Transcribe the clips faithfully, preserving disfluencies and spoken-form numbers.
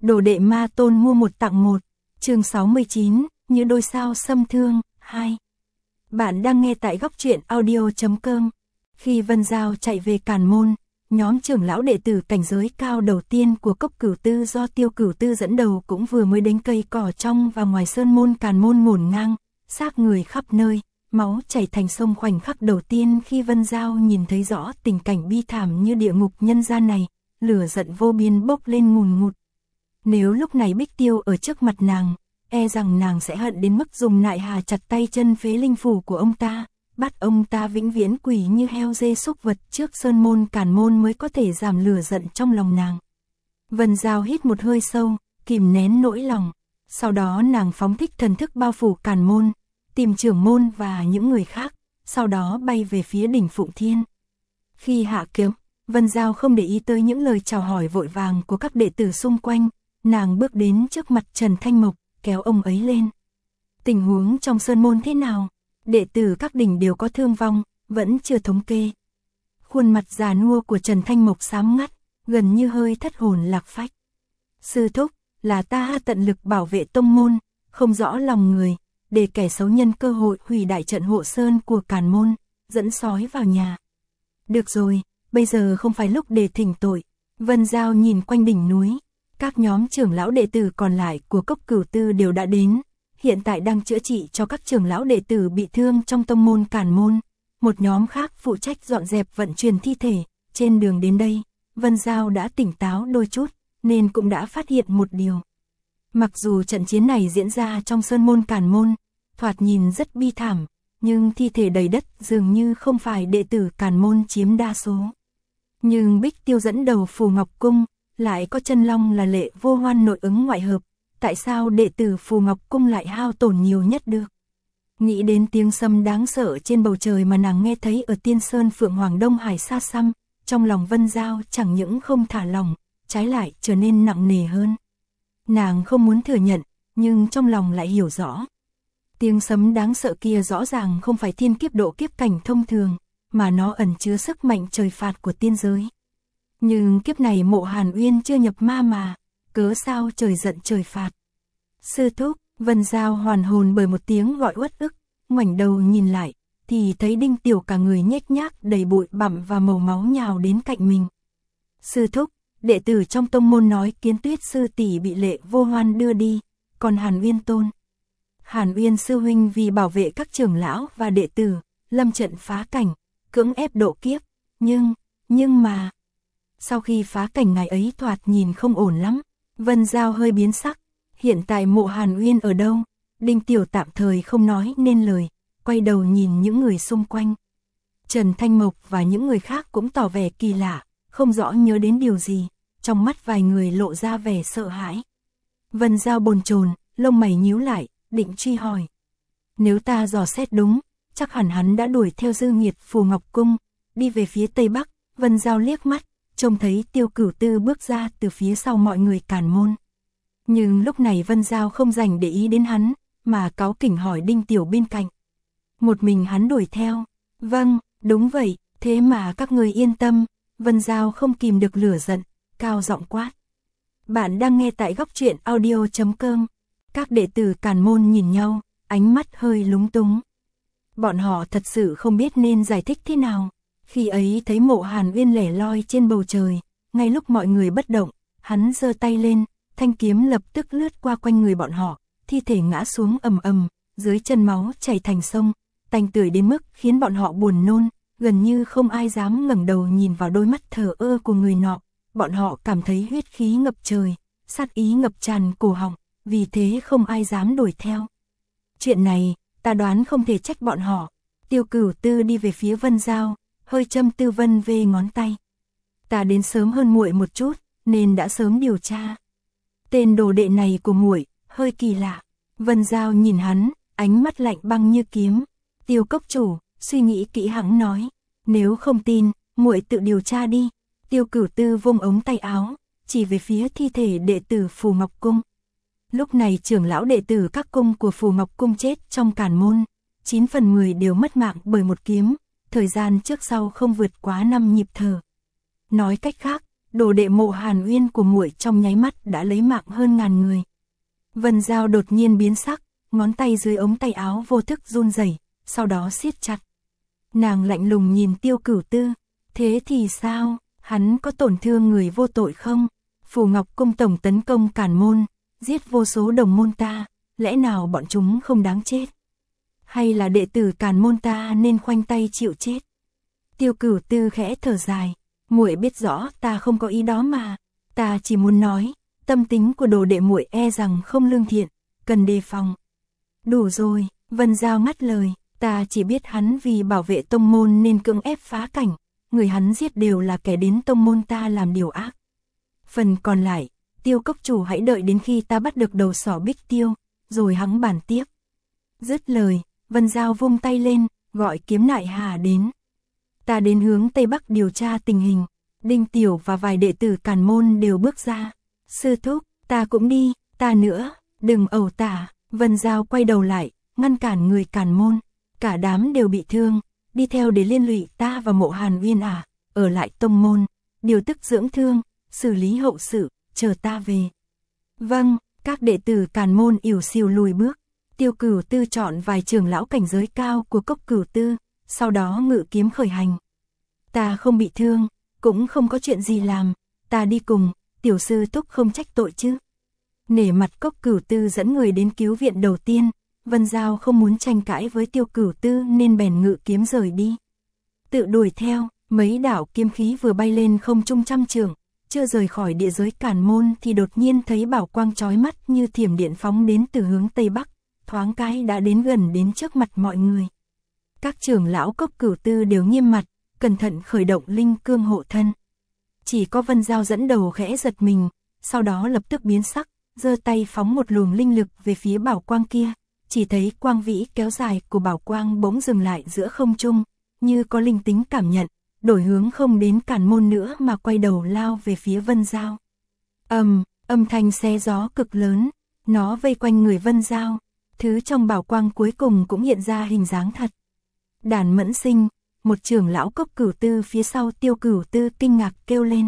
Đồ đệ ma tôn mua một tặng một. Chương sáu mươi chín, như đôi sao xâm thương, hai. Bạn đang nghe tại góc truyện audio chấm com. Khi Vân Giao chạy về Càn Môn, nhóm trưởng lão đệ tử cảnh giới cao đầu tiên của Cốc Cửu Tư do Tiêu Cửu Tư dẫn đầu cũng vừa mới đến cây cỏ trong và ngoài sơn môn Càn Môn ngổn ngang, xác người khắp nơi, máu chảy thành sông. Khoảnh khắc đầu tiên khi Vân Giao nhìn thấy rõ tình cảnh bi thảm như địa ngục nhân gian này, lửa giận vô biên bốc lên ngùn ngụt. Nếu lúc này Bích Tiêu ở trước mặt nàng, e rằng nàng sẽ hận đến mức dùng nại hà chặt tay chân phế linh phủ của ông ta, bắt ông ta vĩnh viễn quỷ như heo dê súc vật trước sơn môn Càn Môn mới có thể giảm lửa giận trong lòng nàng. Vân Giao hít một hơi sâu, kìm nén nỗi lòng, sau đó nàng phóng thích thần thức bao phủ Càn Môn, tìm trưởng môn và những người khác, sau đó bay về phía đỉnh Phụng Thiên. Khi hạ kiếm, Vân Giao không để ý tới những lời chào hỏi vội vàng của các đệ tử xung quanh, nàng bước đến trước mặt Trần Thanh Mộc, kéo ông ấy lên. Tình huống trong sơn môn thế nào? Đệ tử các đỉnh đều có thương vong, vẫn chưa thống kê. Khuôn mặt già nua của Trần Thanh Mộc xám ngắt, gần như hơi thất hồn lạc phách. Sư thúc, là ta tận lực bảo vệ tông môn, không rõ lòng người, để kẻ xấu nhân cơ hội hủy đại trận hộ sơn của Càn Môn, dẫn sói vào nhà. Được rồi, bây giờ không phải lúc để thỉnh tội. Vân Giao nhìn quanh đỉnh núi, các nhóm trưởng lão đệ tử còn lại của Cốc Cửu Tư đều đã đến, hiện tại đang chữa trị cho các trưởng lão đệ tử bị thương trong tông môn Càn Môn. Một nhóm khác phụ trách dọn dẹp vận chuyển thi thể. Trên đường đến đây, Vân Giao đã tỉnh táo đôi chút, nên cũng đã phát hiện một điều. Mặc dù trận chiến này diễn ra trong sơn môn Càn Môn, thoạt nhìn rất bi thảm, nhưng thi thể đầy đất dường như không phải đệ tử Càn Môn chiếm đa số. Nhưng Bích Tiêu dẫn đầu Phù Ngọc Cung, lại có Chân Long là Lệ Vô Hoan nội ứng ngoại hợp, tại sao đệ tử Phù Ngọc Cung lại hao tổn nhiều nhất được? Nghĩ đến tiếng sấm đáng sợ trên bầu trời mà nàng nghe thấy ở Tiên Sơn Phượng Hoàng Đông Hải xa xăm, trong lòng Vân Giao chẳng những không thả lỏng, trái lại trở nên nặng nề hơn. Nàng không muốn thừa nhận, nhưng trong lòng lại hiểu rõ. Tiếng sấm đáng sợ kia rõ ràng không phải thiên kiếp độ kiếp cảnh thông thường, mà nó ẩn chứa sức mạnh trời phạt của tiên giới. Nhưng kiếp này Mộ Hàn Uyên chưa nhập ma mà, cớ sao trời giận trời phạt? Sư thúc, Vân Giao hoàn hồn bởi một tiếng gọi uất ức, ngoảnh đầu nhìn lại, thì thấy Đinh Tiểu cả người nhếch nhác đầy bụi bặm và màu máu nhào đến cạnh mình. Sư thúc, đệ tử trong tông môn nói Kiến Tuyết sư tỷ bị Lệ Vô Hoan đưa đi, còn Hàn Uyên tôn. Hàn Uyên sư huynh vì bảo vệ các trưởng lão và đệ tử, lâm trận phá cảnh, cưỡng ép độ kiếp, nhưng, nhưng mà... Sau khi phá cảnh ngày ấy thoạt nhìn không ổn lắm, Vân Giao hơi biến sắc, hiện tại Mộ Hàn Uyên ở đâu? Đinh Tiểu tạm thời không nói nên lời, quay đầu nhìn những người xung quanh. Trần Thanh Mộc và những người khác cũng tỏ vẻ kỳ lạ, không rõ nhớ đến điều gì, trong mắt vài người lộ ra vẻ sợ hãi. Vân Giao bồn chồn, lông mày nhíu lại, định truy hỏi. Nếu ta dò xét đúng, chắc hẳn hắn đã đuổi theo Dư Nghiệt Phù Ngọc Cung, đi về phía Tây Bắc. Vân Giao liếc mắt, trông thấy Tiêu Cửu Tư bước ra từ phía sau mọi người Càn Môn. Nhưng lúc này Vân Giao không dành để ý đến hắn, mà cáu kỉnh hỏi Đinh Tiểu bên cạnh. Một mình hắn đuổi theo? Vâng, đúng vậy, thế mà các người yên tâm. Vân Giao không kìm được lửa giận, cao giọng quát. Bạn đang nghe tại góc truyện audio chấm com. Các đệ tử Càn Môn nhìn nhau, ánh mắt hơi lúng túng. Bọn họ thật sự không biết nên giải thích thế nào. Khi ấy thấy Mộ Hàn Uyên lẻ loi trên bầu trời, ngay lúc mọi người bất động, hắn giơ tay lên, thanh kiếm lập tức lướt qua quanh người bọn họ, thi thể ngã xuống ầm ầm, dưới chân máu chảy thành sông, tanh tưởi đến mức khiến bọn họ buồn nôn, gần như không ai dám ngẩng đầu nhìn vào đôi mắt thờ ơ của người nọ. Bọn họ cảm thấy huyết khí ngập trời, sát ý ngập tràn cổ họng, vì thế không ai dám đuổi theo. Chuyện này, ta đoán không thể trách bọn họ. Tiêu Cửu Tư đi về phía Vân Giao, hơi châm tư vân về ngón tay. Ta đến sớm hơn muội một chút, nên đã sớm điều tra. Tên đồ đệ này của muội hơi kỳ lạ. Vân Giao nhìn hắn, ánh mắt lạnh băng như kiếm. Tiêu cốc chủ, suy nghĩ kỹ hãng nói. Nếu không tin, muội tự điều tra đi. Tiêu Cửu Tư vung ống tay áo, chỉ về phía thi thể đệ tử Phù Ngọc Cung. Lúc này trưởng lão đệ tử các cung của Phù Ngọc Cung chết trong Càn Môn, chín phần mười đều mất mạng bởi một kiếm, thời gian trước sau không vượt quá năm nhịp thở. Nói cách khác, đồ đệ Mộ Hàn Uyên của muội trong nháy mắt đã lấy mạng hơn ngàn người. Vân Giao đột nhiên biến sắc, ngón tay dưới ống tay áo vô thức run rẩy, sau đó siết chặt. Nàng lạnh lùng nhìn Tiêu Cửu Tư, thế thì sao, hắn có tổn thương người vô tội không? Phù Ngọc Cung tổng tấn công Càn Môn, giết vô số đồng môn ta, lẽ nào bọn chúng không đáng chết? Hay là đệ tử Càn Môn ta nên khoanh tay chịu chết? Tiêu Cửu Tư khẽ thở dài, muội biết rõ ta không có ý đó mà, ta chỉ muốn nói, tâm tính của đồ đệ muội e rằng không lương thiện, cần đề phòng. Đủ rồi, Vân Giao ngắt lời, ta chỉ biết hắn vì bảo vệ tông môn nên cưỡng ép phá cảnh, người hắn giết đều là kẻ đến tông môn ta làm điều ác. Phần còn lại, Tiêu cốc chủ hãy đợi đến khi ta bắt được đầu sỏ Bích Tiêu, rồi hắng bàn tiếp. Dứt lời, Vân Giao vung tay lên, gọi Kiếm Nại Hà đến. Ta đến hướng Tây Bắc điều tra tình hình. Đinh Tiểu và vài đệ tử Càn Môn đều bước ra. Sư thúc, ta cũng đi, ta nữa, đừng ẩu tả. Vân Giao quay đầu lại, ngăn cản người Càn Môn. Cả đám đều bị thương, đi theo để liên lụy ta và Mộ Hàn Uyên à, ở lại tông môn, điều tức dưỡng thương, xử lý hậu sự, chờ ta về. Vâng, các đệ tử Càn Môn ỉu xìu lùi bước. Tiêu Cửu Tư chọn vài trưởng lão cảnh giới cao của Cốc Cửu Tư, sau đó ngự kiếm khởi hành. Ta không bị thương, cũng không có chuyện gì làm, ta đi cùng, tiểu sư thúc không trách tội chứ. Nể mặt Cốc Cửu Tư dẫn người đến cứu viện đầu tiên, Vân Giao không muốn tranh cãi với Tiêu Cửu Tư nên bèn ngự kiếm rời đi. Tự đuổi theo, mấy đạo kiếm khí vừa bay lên không trung trăm trượng, chưa rời khỏi địa giới Càn Môn thì đột nhiên thấy bảo quang chói mắt như thiểm điện phóng đến từ hướng Tây Bắc, thoáng cái đã đến gần đến trước mặt mọi người. Các trưởng lão Cốc Cửu Tư đều nghiêm mặt, cẩn thận khởi động linh cương hộ thân. Chỉ có Vân Giao dẫn đầu khẽ giật mình, sau đó lập tức biến sắc, giơ tay phóng một luồng linh lực về phía bảo quang kia, chỉ thấy quang vĩ kéo dài của bảo quang bỗng dừng lại giữa không trung, như có linh tính cảm nhận, đổi hướng không đến Càn Môn nữa mà quay đầu lao về phía Vân Giao. Ầm, um, âm thanh xé gió cực lớn, nó vây quanh người Vân Giao, thứ trong bảo quang cuối cùng cũng hiện ra hình dáng thật. Đàn Mẫn Sinh, một trưởng lão Cốc Cửu Tư phía sau Tiêu Cửu Tư kinh ngạc kêu lên.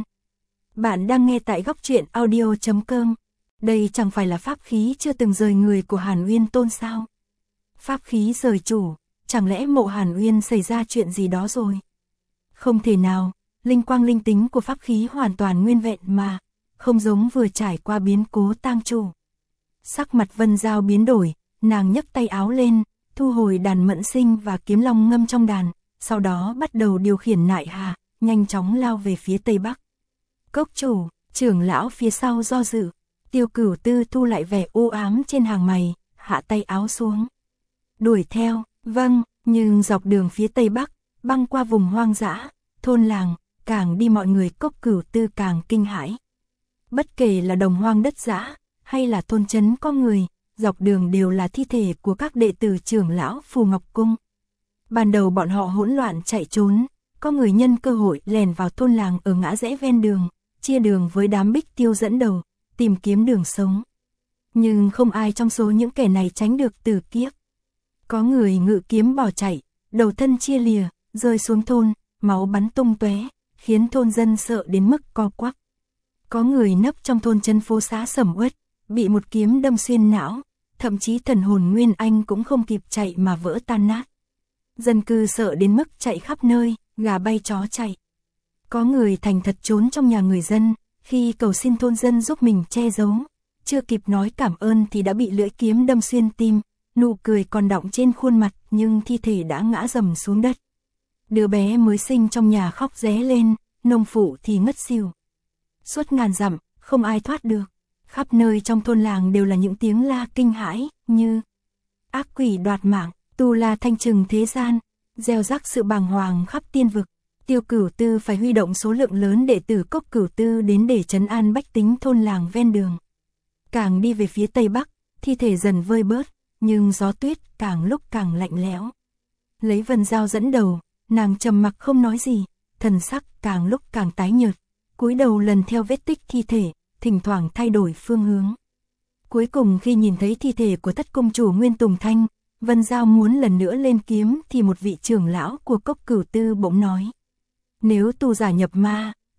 Bạn đang nghe tại góc truyện audio chấm com. Đây chẳng phải là pháp khí chưa từng rời người của Hàn Uyên Tôn sao? Pháp khí rời chủ, chẳng lẽ Mộ Hàn Uyên xảy ra chuyện gì đó rồi? Không thể nào, linh quang linh tính của pháp khí hoàn toàn nguyên vẹn mà, không giống vừa trải qua biến cố tang chủ. Sắc mặt Vân Giao biến đổi, nàng nhấc tay áo lên, thu hồi Đàn Mẫn Sinh và Kiếm Long ngâm trong đàn, sau đó bắt đầu điều khiển Nại Hà, nhanh chóng lao về phía Tây Bắc. Cốc chủ, trưởng lão phía sau do dự, Tiêu Cửu Tư thu lại vẻ u ám trên hàng mày, hạ tay áo xuống. Đuổi theo, vâng, nhưng dọc đường phía Tây Bắc, băng qua vùng hoang dã, thôn làng, càng đi mọi người Cốc Cửu Tư càng kinh hãi. Bất kể là đồng hoang đất dã, hay là thôn trấn có người, dọc đường đều là thi thể của các đệ tử trưởng lão Phù Ngọc Cung. Ban đầu bọn họ hỗn loạn chạy trốn, có người nhân cơ hội lèn vào thôn làng ở ngã rẽ ven đường, chia đường với đám Bích Tiêu dẫn đầu, tìm kiếm đường sống. Nhưng không ai trong số những kẻ này tránh được tử kiếp. Có người ngự kiếm bỏ chạy, đầu thân chia lìa, rơi xuống thôn, máu bắn tung tóe, khiến thôn dân sợ đến mức co quắp. Có người nấp trong thôn chân phố xá sầm uất, bị một kiếm đâm xuyên não, thậm chí thần hồn Nguyên Anh cũng không kịp chạy mà vỡ tan nát. Dân cư sợ đến mức chạy khắp nơi, gà bay chó chạy. Có người thành thật trốn trong nhà người dân, khi cầu xin thôn dân giúp mình che giấu, chưa kịp nói cảm ơn thì đã bị lưỡi kiếm đâm xuyên tim, nụ cười còn đọng trên khuôn mặt nhưng thi thể đã ngã rầm xuống đất. Đứa bé mới sinh trong nhà khóc ré lên, nông phụ thì ngất xỉu. Suốt ngàn dặm, không ai thoát được. Khắp nơi trong thôn làng đều là những tiếng la kinh hãi, như ác quỷ đoạt mạng, tu la thanh trừng thế gian, gieo rắc sự bàng hoàng khắp tiên vực. Tiêu Cửu Tư phải huy động số lượng lớn đệ tử Cốc Cửu Tư đến để trấn an bách tính thôn làng ven đường. Càng đi về phía Tây Bắc, thi thể dần vơi bớt, nhưng gió tuyết càng lúc càng lạnh lẽo. Lấy Vân Giao dẫn đầu, nàng trầm mặc không nói gì, thần sắc càng lúc càng tái nhợt, cúi đầu lần theo vết tích thi thể, thỉnh thoảng thay đổi phương hướng. Cuối cùng khi nhìn thấy thi thể của Thất Cung chủ Nguyên Tùng Thanh, Vân Giao muốn lần nữa lên kiếm thì một vị trưởng lão của Cốc Cửu Tư bỗng nói: nếu tu giả nhập ma,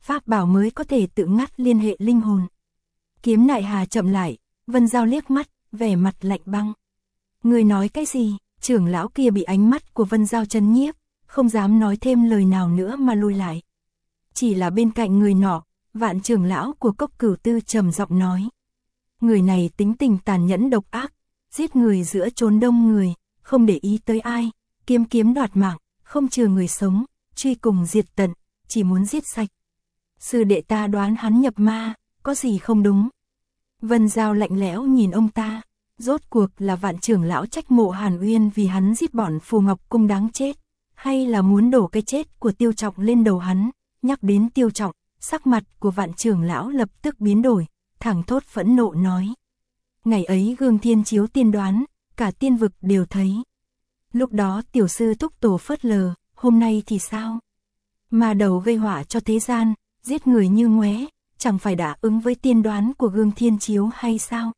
pháp bảo mới có thể tự ngắt liên hệ linh hồn. Kiếm Nại Hà chậm lại, Vân Giao liếc mắt, vẻ mặt lạnh băng. Người nói cái gì? Trưởng lão kia bị ánh mắt của Vân Giao chấn nhiếp, không dám nói thêm lời nào nữa mà lùi lại. Chỉ là bên cạnh người nọ, Vạn trưởng lão của Cốc Cửu Tư trầm giọng nói. Người này tính tình tàn nhẫn độc ác, giết người giữa chốn đông người, không để ý tới ai, kiếm kiếm đoạt mạng, không chừa người sống, truy cùng diệt tận, chỉ muốn giết sạch. Sư đệ ta đoán hắn nhập ma, có gì không đúng? Vân Giao lạnh lẽo nhìn ông ta, rốt cuộc là Vạn trưởng lão trách mộ Hàn Uyên vì hắn giết bọn Phù Ngọc Cung đáng chết, hay là muốn đổ cái chết của Tiêu Trọng lên đầu hắn? Nhắc đến Tiêu Trọng, sắc mặt của Vạn trưởng lão lập tức biến đổi, thẳng thốt phẫn nộ nói. Ngày ấy gương thiên chiếu tiên đoán, cả tiên vực đều thấy. Lúc đó tiểu sư thúc tổ phớt lờ, hôm nay thì sao? Mà đầu gây họa cho thế gian, giết người như ngoé, chẳng phải đã ứng với tiên đoán của gương thiên chiếu hay sao?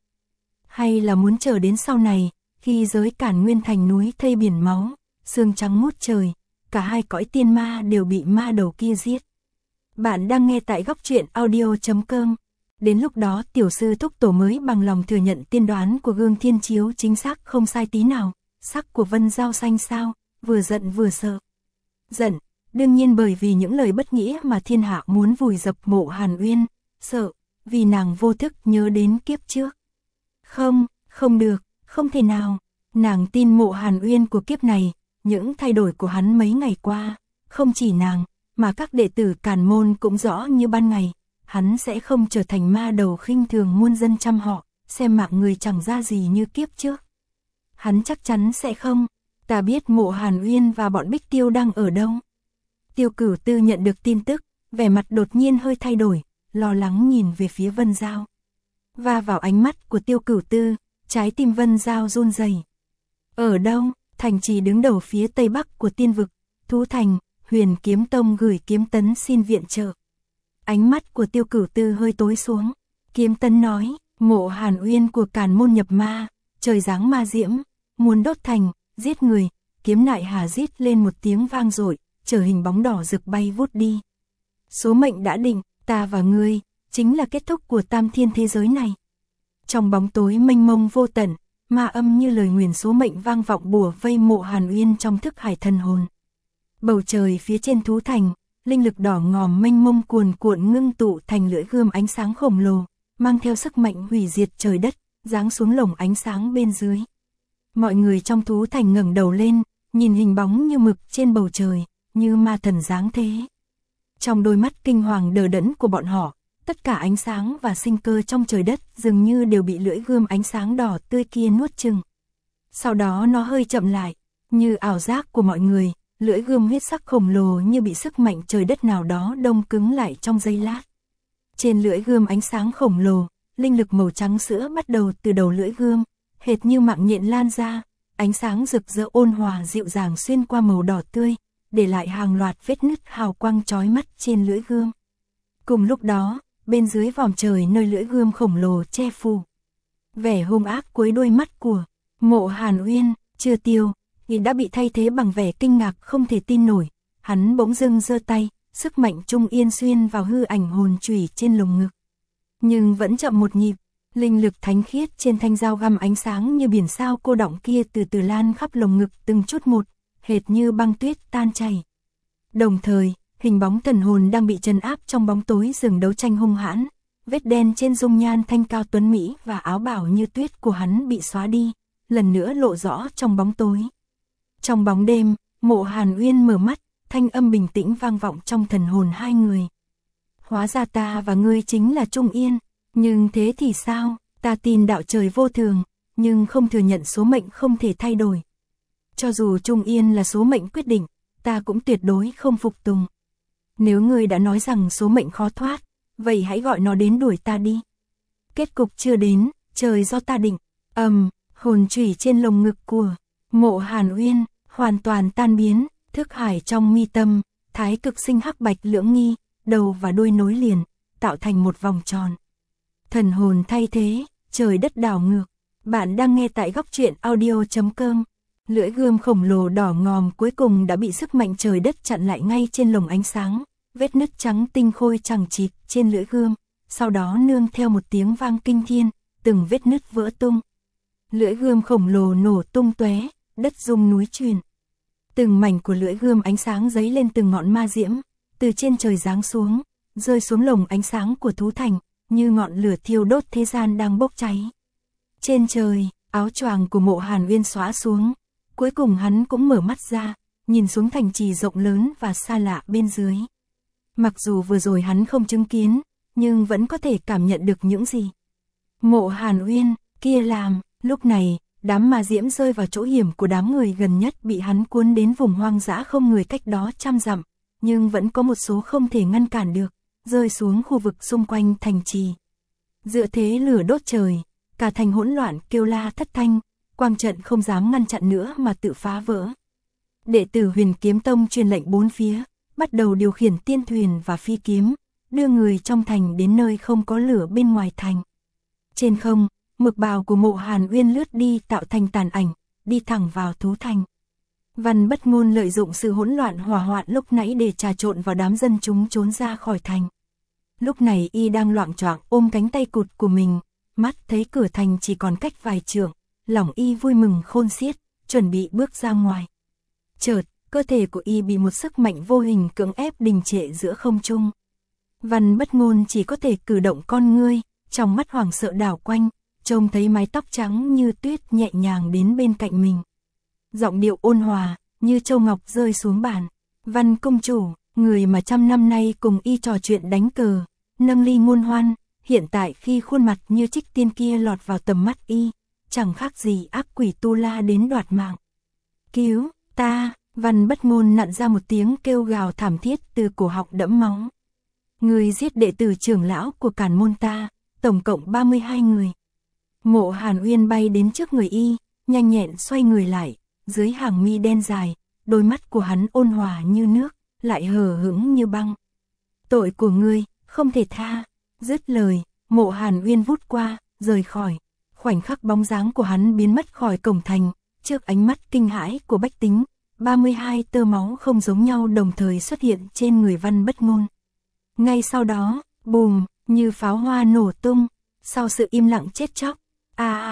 Hay là muốn chờ đến sau này, khi giới Cản Nguyên thành núi thây biển máu, sương trắng ngút trời, cả hai cõi tiên ma đều bị ma đầu kia giết. Bạn đang nghe tại góc truyện audio chấm com. Đến lúc đó tiểu sư thúc tổ mới bằng lòng thừa nhận tiên đoán của gương thiên chiếu chính xác không sai tí nào. Sắc của Vân Giao xanh sao, vừa giận vừa sợ. Giận, đương nhiên bởi vì những lời bất nghĩa mà thiên hạ muốn vùi dập mộ Hàn Uyên. Sợ, vì nàng vô thức nhớ đến kiếp trước. Không, không được, không thể nào. Nàng tin mộ Hàn Uyên của kiếp này, những thay đổi của hắn mấy ngày qua, không chỉ nàng, mà các đệ tử Càn Môn cũng rõ như ban ngày. Hắn sẽ không trở thành ma đầu khinh thường muôn dân trăm họ, xem mạng người chẳng ra gì như kiếp trước. Hắn chắc chắn sẽ không. Ta biết mộ Hàn Uyên và bọn Bích Tiêu đang ở đâu. Tiêu Cửu Tư nhận được tin tức, vẻ mặt đột nhiên hơi thay đổi, lo lắng nhìn về phía Vân Giao. Và vào ánh mắt của Tiêu Cửu Tư, trái tim Vân Giao run rẩy. Ở đâu? Thành trì đứng đầu phía tây bắc của tiên vực, Thú Thành, Huyền Kiếm Tông gửi Kiếm Tấn xin viện trợ. Ánh mắt của Tiêu Cửu Tư hơi tối xuống. Kiếm Tấn nói, mộ Hàn Uyên của Càn Môn nhập ma, trời giáng ma diễm, muốn đốt thành, giết người. Kiếm Nại Hà rít lên một tiếng vang dội, trở hình bóng đỏ rực bay vút đi. Số mệnh đã định, ta và ngươi, chính là kết thúc của tam thiên thế giới này. Trong bóng tối mênh mông vô tận, ma âm như lời nguyền số mệnh vang vọng bủa vây mộ Hàn Uyên trong thức hải thần hồn. Bầu trời phía trên Thú Thành, linh lực đỏ ngòm mênh mông cuồn cuộn ngưng tụ thành lưỡi gươm ánh sáng khổng lồ, mang theo sức mạnh hủy diệt trời đất, giáng xuống lồng ánh sáng bên dưới. Mọi người trong Thú Thành ngẩng đầu lên, nhìn hình bóng như mực trên bầu trời, như ma thần giáng thế. Trong đôi mắt kinh hoàng đờ đẫn của bọn họ, tất cả ánh sáng và sinh cơ trong trời đất dường như đều bị lưỡi gươm ánh sáng đỏ tươi kia nuốt chửng. Sau đó nó hơi chậm lại, như ảo giác của mọi người, lưỡi gươm huyết sắc khổng lồ như bị sức mạnh trời đất nào đó đông cứng lại trong giây lát. Trên lưỡi gươm ánh sáng khổng lồ, linh lực màu trắng sữa bắt đầu từ đầu lưỡi gươm, hệt như mạng nhện lan ra, ánh sáng rực rỡ ôn hòa dịu dàng xuyên qua màu đỏ tươi, để lại hàng loạt vết nứt hào quang chói mắt trên lưỡi gươm. Cùng lúc đó, bên dưới vòm trời nơi lưỡi gươm khổng lồ che phủ, vẻ hung ác cuối đôi mắt của mộ Hàn Uyên chưa tiêu, thì đã bị thay thế bằng vẻ kinh ngạc không thể tin nổi. Hắn bỗng dưng giơ tay, sức mạnh trung yên xuyên vào hư ảnh hồn chủy trên lồng ngực. Nhưng vẫn chậm một nhịp, linh lực thánh khiết trên thanh dao găm ánh sáng như biển sao cô đọng kia từ từ lan khắp lồng ngực từng chút một, hệt như băng tuyết tan chảy. Đồng thời, hình bóng thần hồn đang bị trấn áp trong bóng tối rừng đấu tranh hung hãn, vết đen trên dung nhan thanh cao tuấn mỹ và áo bào như tuyết của hắn bị xóa đi, lần nữa lộ rõ trong bóng tối. Trong bóng đêm, mộ Hàn Uyên mở mắt, thanh âm bình tĩnh vang vọng trong thần hồn hai người. Hóa ra ta và ngươi chính là Trung Yên, nhưng thế thì sao? Ta tin đạo trời vô thường, nhưng không thừa nhận số mệnh không thể thay đổi. Cho dù Trung Yên là số mệnh quyết định, ta cũng tuyệt đối không phục tùng. Nếu ngươi đã nói rằng số mệnh khó thoát, vậy hãy gọi nó đến đuổi ta đi. Kết cục chưa đến, trời do ta định. Ầm, um, hồn chủy trên lồng ngực của mộ Hàn Uyên hoàn toàn tan biến, thức hải trong mi tâm, thái cực sinh hắc bạch lưỡng nghi, đầu và đuôi nối liền, tạo thành một vòng tròn. Thần hồn thay thế, trời đất đảo ngược. Bạn đang nghe tại góc truyện audio chấm com. Lưỡi gươm khổng lồ đỏ ngòm cuối cùng đã bị sức mạnh trời đất chặn lại ngay trên lồng ánh sáng, vết nứt trắng tinh khôi chằng chịt trên lưỡi gươm, sau đó nương theo một tiếng vang kinh thiên, từng vết nứt vỡ tung. Lưỡi gươm khổng lồ nổ tung tóe, đất rung núi chuyển. Từng mảnh của lưỡi gươm ánh sáng giấy lên từng ngọn ma diễm, từ trên trời giáng xuống, rơi xuống lồng ánh sáng của thú thành, như ngọn lửa thiêu đốt thế gian đang bốc cháy. Trên trời, áo choàng của Mộ Hàn Uyên xõa xuống, cuối cùng hắn cũng mở mắt ra, nhìn xuống thành trì rộng lớn và xa lạ bên dưới. Mặc dù vừa rồi hắn không chứng kiến, nhưng vẫn có thể cảm nhận được những gì Mộ Hàn Uyên kia làm. Lúc này, đám ma diễm rơi vào chỗ hiểm của đám người gần nhất bị hắn cuốn đến vùng hoang dã không người cách đó trăm dặm, nhưng vẫn có một số không thể ngăn cản được, rơi xuống khu vực xung quanh thành trì. Dựa thế lửa đốt trời, cả thành hỗn loạn kêu la thất thanh, quang trận không dám ngăn chặn nữa mà tự phá vỡ. Đệ tử Huyền Kiếm Tông truyền lệnh bốn phía, bắt đầu điều khiển tiên thuyền và phi kiếm, đưa người trong thành đến nơi không có lửa bên ngoài thành. Trên không, mực bào của Mộ Hàn Uyên lướt đi tạo thành tàn ảnh, đi thẳng vào thú thành. Văn Bất Ngôn lợi dụng sự hỗn loạn hỏa hoạn lúc nãy để trà trộn vào đám dân chúng trốn ra khỏi thành. Lúc này y đang loạng choạng ôm cánh tay cụt của mình, mắt thấy cửa thành chỉ còn cách vài trượng, lòng y vui mừng khôn xiết, chuẩn bị bước ra ngoài. Chợt, cơ thể của y bị một sức mạnh vô hình cưỡng ép đình trệ giữa không trung. Văn Bất Ngôn chỉ có thể cử động con ngươi, trong mắt hoảng sợ đảo quanh, trông thấy mái tóc trắng như tuyết nhẹ nhàng đến bên cạnh mình. Giọng điệu ôn hòa, như châu ngọc rơi xuống bàn. Văn công chủ, người mà trăm năm nay cùng y trò chuyện đánh cờ, nâng ly ngôn hoan, hiện tại khi khuôn mặt như trích tiên kia lọt vào tầm mắt y, chẳng khác gì ác quỷ tu la đến đoạt mạng. Cứu, ta, Văn Bất Ngôn nặn ra một tiếng kêu gào thảm thiết từ cổ họng đẫm máu. Người giết đệ tử trưởng lão của Càn môn ta, tổng cộng ba mươi hai người. Mộ Hàn Uyên bay đến trước người y, nhanh nhẹn xoay người lại, dưới hàng mi đen dài, đôi mắt của hắn ôn hòa như nước, lại hờ hững như băng. Tội của ngươi, không thể tha. Dứt lời, Mộ Hàn Uyên vút qua, rời khỏi. Khoảnh khắc bóng dáng của hắn biến mất khỏi cổng thành, trước ánh mắt kinh hãi của bách tính, ba mươi hai tơ máu không giống nhau đồng thời xuất hiện trên người Văn Bất Ngôn. Ngay sau đó, bùm, như pháo hoa nổ tung, sau sự im lặng chết chóc, a a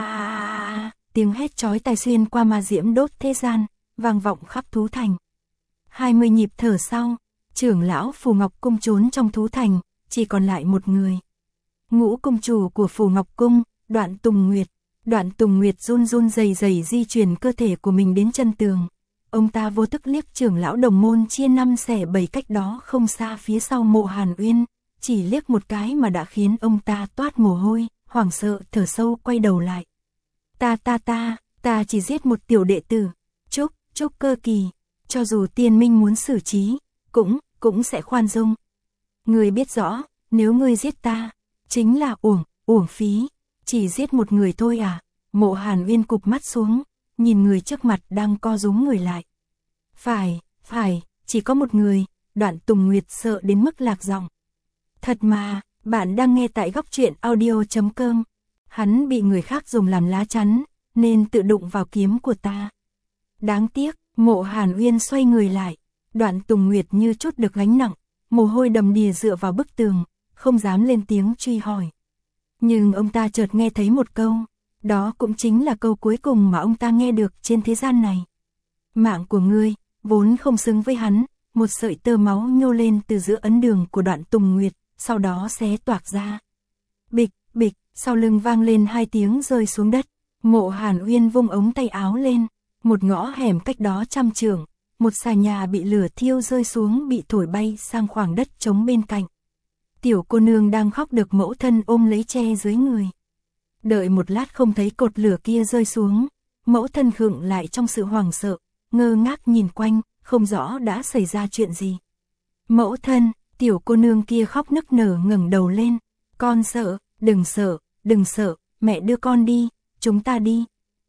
a tiếng hét chói tai xuyên qua ma diễm đốt thế gian, vang vọng khắp thú thành. hai mươi nhịp thở sau, trưởng lão Phù Ngọc Cung trốn trong thú thành, chỉ còn lại một người. Ngũ cung chủ của Phù Ngọc Cung, Đoạn Tùng Nguyệt. Đoạn Tùng Nguyệt run run rẩy rẩy di chuyển cơ thể của mình đến chân tường. Ông ta vô thức liếc trưởng lão đồng môn chia năm xẻ bảy cách đó không xa phía sau Mộ Hàn Uyên, chỉ liếc một cái mà đã khiến ông ta toát mồ hôi, hoảng sợ thở sâu quay đầu lại. Ta ta ta, ta chỉ giết một tiểu đệ tử, Trúc, Trúc Cơ Kỳ, cho dù tiên minh muốn xử trí, cũng, cũng sẽ khoan dung. Ngươi biết rõ, nếu ngươi giết ta, chính là uổng, uổng phí, chỉ giết một người thôi à? Mộ Hàn Uyên cụp mắt xuống, nhìn người trước mặt đang co rúm người lại. Phải, phải, chỉ có một người. Đoạn Tùng Nguyệt sợ đến mức lạc giọng. Thật mà, bạn đang nghe tại góc truyện audio chấm com. Hắn bị người khác dùng làm lá chắn, nên tự đụng vào kiếm của ta. Đáng tiếc, Mộ Hàn Uyên xoay người lại. Đoạn Tùng Nguyệt như chút được gánh nặng, mồ hôi đầm đìa dựa vào bức tường, không dám lên tiếng truy hỏi. Nhưng ông ta chợt nghe thấy một câu, đó cũng chính là câu cuối cùng mà ông ta nghe được trên thế gian này. Mạng của ngươi, vốn không xứng với hắn. Một sợi tơ máu nhô lên từ giữa ấn đường của Đoạn Tùng Nguyệt, sau đó xé toạc ra. Bịch, bịch, sau lưng vang lên hai tiếng rơi xuống đất. Mộ Hàn Uyên vung ống tay áo lên, một ngõ hẻm cách đó trăm trượng, một xà nhà bị lửa thiêu rơi xuống bị thổi bay sang khoảng đất trống bên cạnh. Tiểu cô nương đang khóc được mẫu thân ôm lấy che dưới người. Đợi một lát không thấy cột lửa kia rơi xuống, mẫu thân khựng lại trong sự hoảng sợ, ngơ ngác nhìn quanh, không rõ đã xảy ra chuyện gì. Mẫu thân, tiểu cô nương kia khóc nức nở ngẩng đầu lên. Con sợ, đừng sợ, đừng sợ, mẹ đưa con đi, chúng ta đi.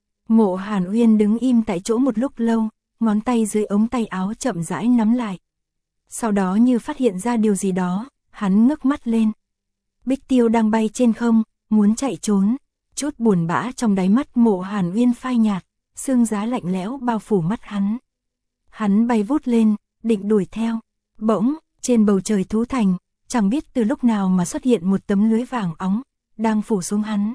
Mộ Hàn Uyên đứng im tại chỗ một lúc lâu, ngón tay dưới ống tay áo chậm rãi nắm lại. Sau đó như phát hiện ra điều gì đó, hắn ngước mắt lên. Bích Tiêu đang bay trên không, muốn chạy trốn. Chút buồn bã trong đáy mắt Mộ Hàn Uyên phai nhạt, sương giá lạnh lẽo bao phủ mắt hắn. Hắn bay vút lên, định đuổi theo. Bỗng, Trên bầu trời thú thành, chẳng biết từ lúc nào mà xuất hiện một tấm lưới vàng óng, đang phủ xuống hắn.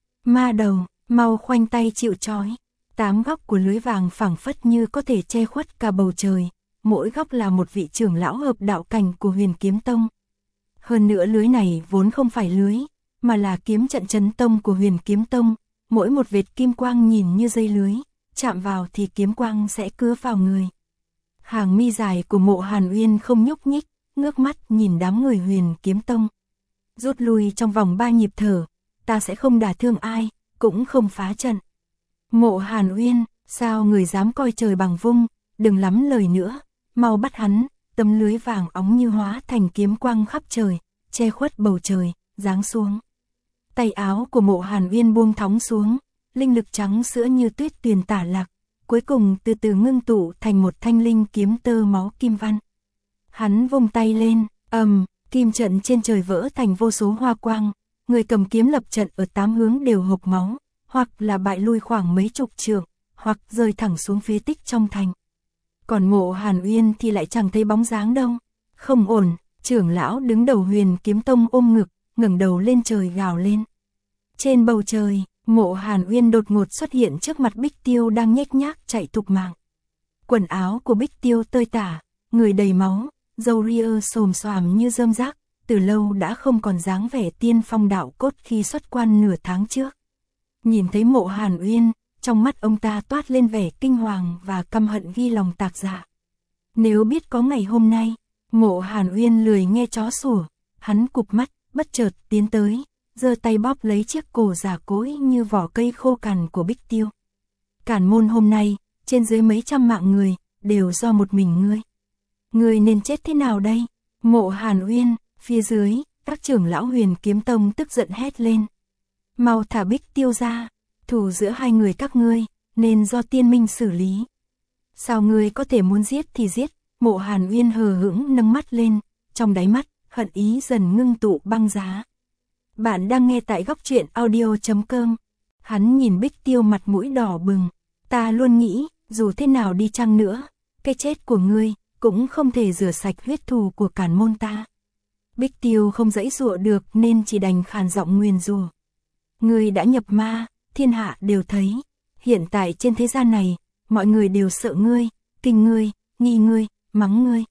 Ma đầu, mau khoanh tay chịu trói. Tám góc của lưới vàng phảng phất như có thể che khuất cả bầu trời, mỗi góc là một vị trưởng lão hợp đạo cảnh của Huyền Kiếm Tông. Hơn nữa lưới này vốn không phải lưới, mà là kiếm trận chấn tông của Huyền Kiếm Tông, mỗi một vệt kim quang nhìn như dây lưới, chạm vào thì kiếm quang sẽ cứa vào người. Hàng mi dài của Mộ Hàn Uyên không nhúc nhích, ngước mắt nhìn đám người Huyền Kiếm Tông. Rút lui trong vòng ba nhịp thở, ta sẽ không đả thương ai, cũng không phá trận. Mộ Hàn Uyên, sao người dám coi trời bằng vung, đừng lắm lời nữa, mau bắt hắn. Tấm lưới vàng óng như hóa thành kiếm quang khắp trời, che khuất bầu trời, giáng xuống. Tay áo của Mộ Hàn Uyên buông thõng xuống, linh lực trắng sữa như tuyết tuyền tả lạc, cuối cùng từ từ ngưng tụ thành một thanh linh kiếm tơ máu kim văn. Hắn vung tay lên, ầm, kim trận trên trời vỡ thành vô số hoa quang, người cầm kiếm lập trận ở tám hướng đều hộc máu, hoặc là bại lui khoảng mấy chục trượng, hoặc rơi thẳng xuống phía tích trong thành. Còn Mộ Hàn Uyên thì lại chẳng thấy bóng dáng đâu. Không ổn, trưởng lão đứng đầu Huyền Kiếm Tông ôm ngực, ngẩng đầu lên trời gào lên. Trên bầu trời, Mộ Hàn Uyên đột ngột xuất hiện trước mặt Bích Tiêu đang nhếch nhác chạy thục mạng. Quần áo của Bích Tiêu tơi tả, người đầy máu, râu ria xồm xoàm như rơm rác, từ lâu đã không còn dáng vẻ tiên phong đạo cốt khi xuất quan nửa tháng trước. Nhìn thấy Mộ Hàn Uyên, trong mắt ông ta toát lên vẻ kinh hoàng và căm hận ghi lòng tạc dạ. Nếu biết có ngày hôm nay, Mộ Hàn Uyên lười nghe chó sủa, hắn cụp mắt, bất chợt tiến tới, giơ tay bóp lấy chiếc cổ giả cỗi như vỏ cây khô cằn của Bích Tiêu. Cản môn hôm nay, trên dưới mấy trăm mạng người, đều do một mình ngươi. Ngươi nên chết thế nào đây? Mộ Hàn Uyên, phía dưới, các trưởng lão Huyền Kiếm Tông tức giận hét lên. Mau thả Bích Tiêu ra. Thủ giữa hai người các ngươi, nên do tiên minh xử lý. Sao ngươi có thể muốn giết thì giết? Mộ Hàn Uyên hờ hững nâng mắt lên, trong đáy mắt, hận ý dần ngưng tụ băng giá. Bạn đang nghe tại góc truyện audio chấm com. Hắn nhìn Bích Tiêu mặt mũi đỏ bừng. Ta luôn nghĩ, dù thế nào đi chăng nữa, cái chết của ngươi, cũng không thể rửa sạch huyết thù của cản môn ta. Bích Tiêu không dãy dụa được nên chỉ đành khàn giọng nguyền rủa. Ngươi đã nhập ma. Thiên hạ đều thấy, hiện tại trên thế gian này, mọi người đều sợ ngươi, kinh ngươi, nghi ngươi, mắng ngươi.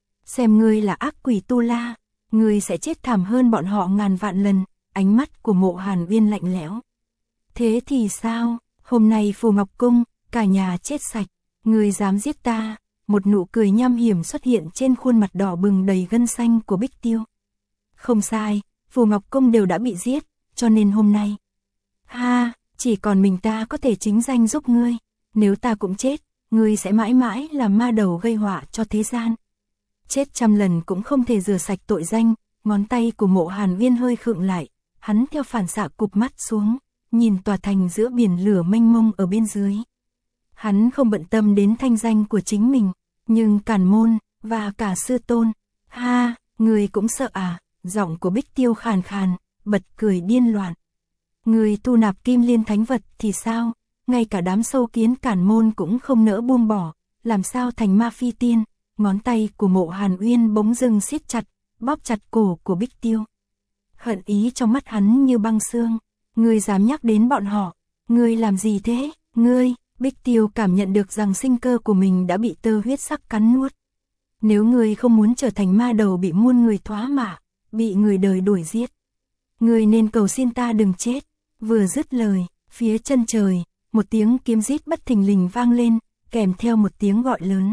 Xem ngươi là ác quỷ tu la, ngươi sẽ chết thảm hơn bọn họ ngàn vạn lần. Ánh mắt của Mộ Hàn Uyên lạnh lẽo. Thế thì sao, hôm nay Phù Ngọc Cung, cả nhà chết sạch, ngươi dám giết ta? Một nụ cười nham hiểm xuất hiện trên khuôn mặt đỏ bừng đầy gân xanh của Bích Tiêu. Không sai, Phù Ngọc Cung đều đã bị giết, cho nên hôm nay. Ha! Chỉ còn mình ta có thể chính danh giúp ngươi, nếu ta cũng chết, ngươi sẽ mãi mãi là ma đầu gây họa cho thế gian. Chết trăm lần cũng không thể rửa sạch tội danh, ngón tay của Mộ Hàn Uyên hơi khựng lại, hắn theo phản xạ cụp mắt xuống, nhìn tòa thành giữa biển lửa mênh mông ở bên dưới. Hắn không bận tâm đến thanh danh của chính mình, nhưng cản môn, và cả sư tôn. Ha, ngươi cũng sợ à? Giọng của Bích Tiêu khàn khàn, bật cười điên loạn. Người thu nạp kim liên thánh vật thì sao, ngay cả đám sâu kiến cản môn cũng không nỡ buông bỏ, làm sao thành ma phi tiên? Ngón tay của Mộ Hàn Uyên bỗng dưng siết chặt, bóp chặt cổ của Bích Tiêu. Hận ý trong mắt hắn như băng xương. Ngươi dám nhắc đến bọn họ, ngươi làm gì thế? Ngươi, Bích Tiêu cảm nhận được rằng sinh cơ của mình đã bị tơ huyết sắc cắn nuốt. Nếu ngươi không muốn trở thành ma đầu bị muôn người thoá mạ, bị người đời đuổi giết, ngươi nên cầu xin ta đừng chết. Vừa dứt lời, phía chân trời, một tiếng kiếm rít bất thình lình vang lên, kèm theo một tiếng gọi lớn.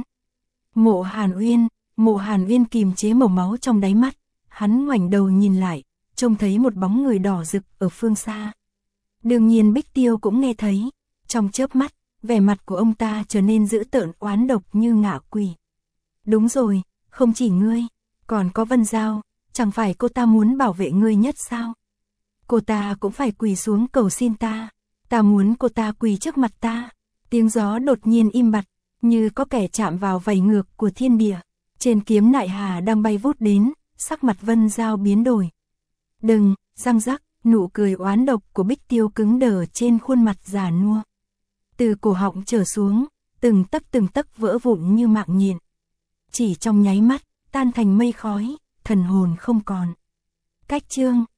Mộ Hàn Uyên, Mộ Hàn Uyên kìm chế màu máu trong đáy mắt, hắn ngoảnh đầu nhìn lại, trông thấy một bóng người đỏ rực ở phương xa. Đương nhiên Bích Tiêu cũng nghe thấy, trong chớp mắt, vẻ mặt của ông ta trở nên dữ tợn oán độc như ngạ quỷ. Đúng rồi, không chỉ ngươi, còn có Vân Giao, chẳng phải cô ta muốn bảo vệ ngươi nhất sao? Cô ta cũng phải quỳ xuống cầu xin ta, ta muốn cô ta quỳ trước mặt ta. Tiếng gió đột nhiên im bặt, như có kẻ chạm vào vảy ngược của thiên địa. Trên kiếm nại hà đang bay vút đến, sắc mặt Vân Giao biến đổi. Đừng, răng rắc, nụ cười oán độc của Bích Tiêu cứng đờ trên khuôn mặt già nua. Từ cổ họng trở xuống, từng tấc từng tấc vỡ vụn như mạng nhện. Chỉ trong nháy mắt, tan thành mây khói, thần hồn không còn. Cách chương